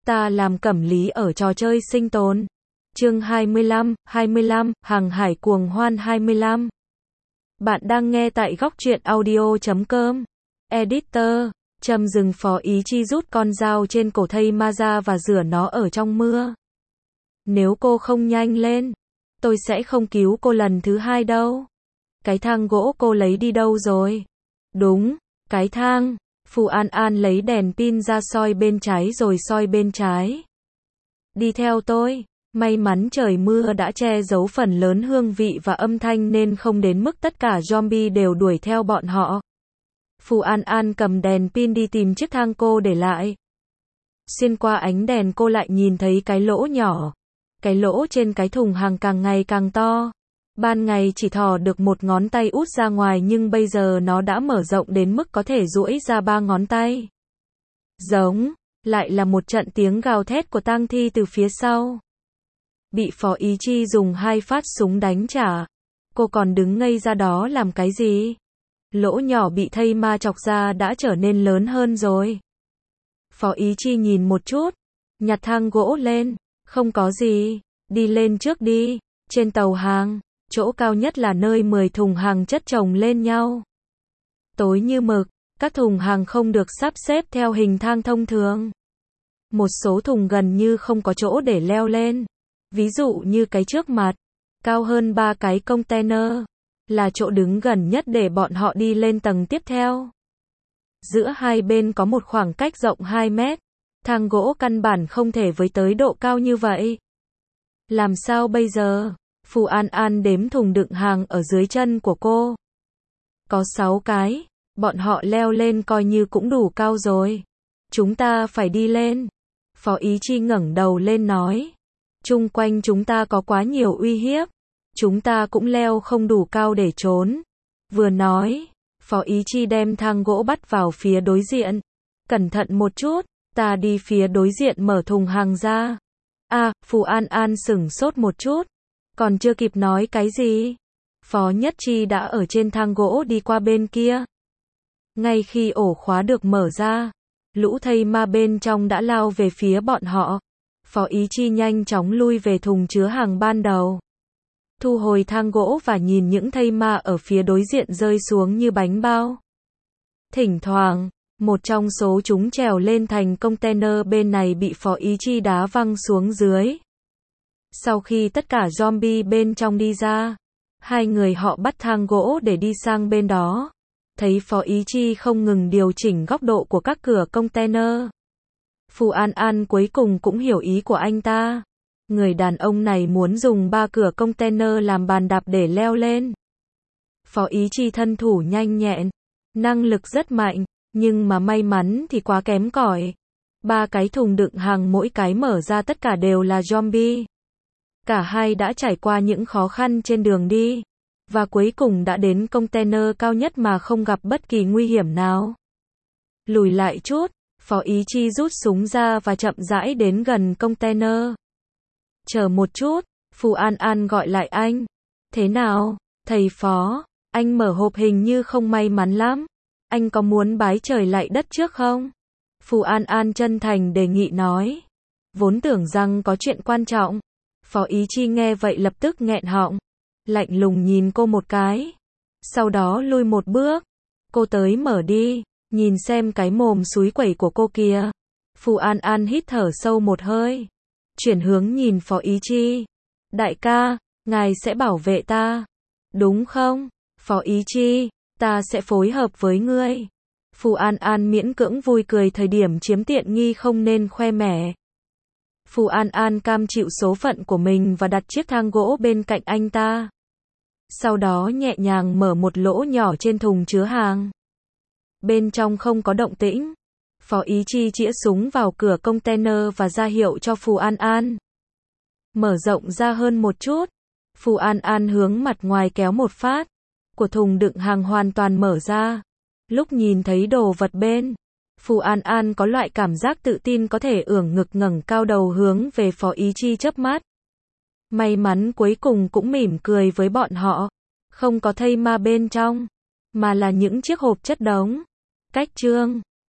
ta làm cẩm lý ở trò chơi sinh tồn. Chương 25, hàng hải cuồng hoan 25. Bạn đang nghe tại góc truyện audio.com. Editor, Trầm dừng Phó Ý Chi rút con dao trên cổ thây ma ra và rửa nó ở trong mưa. Nếu cô không nhanh lên, tôi sẽ không cứu cô lần thứ hai đâu. Cái thang gỗ cô lấy đi đâu rồi? Đúng, cái thang. Phù An An lấy đèn pin ra soi bên trái rồi soi bên trái. Đi theo tôi. May mắn trời mưa đã che giấu phần lớn hương vị và âm thanh nên không đến mức tất cả zombie đều đuổi theo bọn họ. Phù An An cầm đèn pin đi tìm chiếc thang cô để lại. Xuyên qua ánh đèn cô lại nhìn thấy cái lỗ nhỏ. Cái lỗ trên cái thùng hàng càng ngày càng to. Ban ngày chỉ thò được một ngón tay út ra ngoài nhưng bây giờ nó đã mở rộng đến mức có thể duỗi ra 3 ngón tay. Giống, lại là một trận tiếng gào thét của tang thi từ phía sau. Bị Phó Ý Chi dùng 2 phát súng đánh trả. Cô còn đứng ngây ra đó làm cái gì? Lỗ nhỏ bị thây ma chọc ra đã trở nên lớn hơn rồi. Phó Ý Chi nhìn một chút, nhặt thang gỗ lên, không có gì, đi lên trước đi. Trên tàu hàng, chỗ cao nhất là nơi 10 thùng hàng chất chồng lên nhau. Tối như mực, các thùng hàng không được sắp xếp theo hình thang thông thường. Một số thùng gần như không có chỗ để leo lên. Ví dụ như cái trước mặt, cao hơn 3 cái container, là chỗ đứng gần nhất để bọn họ đi lên tầng tiếp theo. Giữa hai bên có một khoảng cách rộng 2 mét, thang gỗ căn bản không thể với tới độ cao như vậy. Làm sao bây giờ? Phù An An đếm thùng đựng hàng ở dưới chân của cô. Có 6 cái, bọn họ leo lên coi như cũng đủ cao rồi. Chúng ta phải đi lên. Phó Ý Chi ngẩng đầu lên nói. Chung quanh chúng ta có quá nhiều uy hiếp. Chúng ta cũng leo không đủ cao để trốn. Vừa nói, Phó Ý Chi đem thang gỗ bắt vào phía đối diện. Cẩn thận một chút, ta đi phía đối diện mở thùng hàng ra. Phù An An sửng sốt một chút. Còn chưa kịp nói cái gì. Phó Nhất Chi đã ở trên thang gỗ đi qua bên kia. Ngay khi ổ khóa được mở ra, lũ thây ma bên trong đã lao về phía bọn họ. Phó Ý Chi nhanh chóng lui về thùng chứa hàng ban đầu. Thu hồi thang gỗ và nhìn những thây ma ở phía đối diện rơi xuống như bánh bao. Thỉnh thoảng, một trong số chúng trèo lên thành container bên này bị Phó Ý Chi đá văng xuống dưới. Sau khi tất cả zombie bên trong đi ra, hai người họ bắt thang gỗ để đi sang bên đó. Thấy Phó Ý Chi không ngừng điều chỉnh góc độ của các cửa container. Phù An An cuối cùng cũng hiểu ý của anh ta. Người đàn ông này muốn dùng 3 cửa container làm bàn đạp để leo lên. Phó Ý Chi thân thủ nhanh nhẹn, năng lực rất mạnh, nhưng mà may mắn thì quá kém cỏi. 3 cái thùng đựng hàng mỗi cái mở ra tất cả đều là zombie. Cả hai đã trải qua những khó khăn trên đường đi, và cuối cùng đã đến container cao nhất mà không gặp bất kỳ nguy hiểm nào. Lùi lại chút, Phó Ý Chi rút súng ra và chậm rãi đến gần container. Chờ một chút, Phù An An gọi lại anh. Thế nào, thầy Phó, anh mở hộp hình như không may mắn lắm. Anh có muốn bái trời lạy đất trước không? Phù An An chân thành đề nghị nói. Vốn tưởng rằng có chuyện quan trọng. Phó Ý Chi nghe vậy lập tức nghẹn họng. Lạnh lùng nhìn cô một cái. Sau đó lui một bước. Cô tới mở đi. Nhìn xem cái mồm xúi quẩy của cô kìa. Phù An An hít thở sâu một hơi. Chuyển hướng nhìn Phó Ý Chi. Đại ca, ngài sẽ bảo vệ ta. Đúng không? Phó Ý Chi, ta sẽ phối hợp với ngươi. Phù An An miễn cưỡng vui cười thời điểm chiếm tiện nghi không nên khoe mẽ. Phù An An cam chịu số phận của mình và đặt chiếc thang gỗ bên cạnh anh ta. Sau đó nhẹ nhàng mở một lỗ nhỏ trên thùng chứa hàng. Bên trong không có động tĩnh. Phó Ý Chi chĩa súng vào cửa container và ra hiệu cho Phù An An. Mở rộng ra hơn một chút. Phù An An hướng mặt ngoài kéo một phát. Của thùng đựng hàng hoàn toàn mở ra. Lúc nhìn thấy đồ vật bên, Phù An An có loại cảm giác tự tin có thể ưỡn ngực ngẩng cao đầu hướng về Phó Ý Chi chớp mắt. May mắn cuối cùng cũng mỉm cười với bọn họ. Không có thây ma bên trong, mà là những chiếc hộp chất đống. Cách chương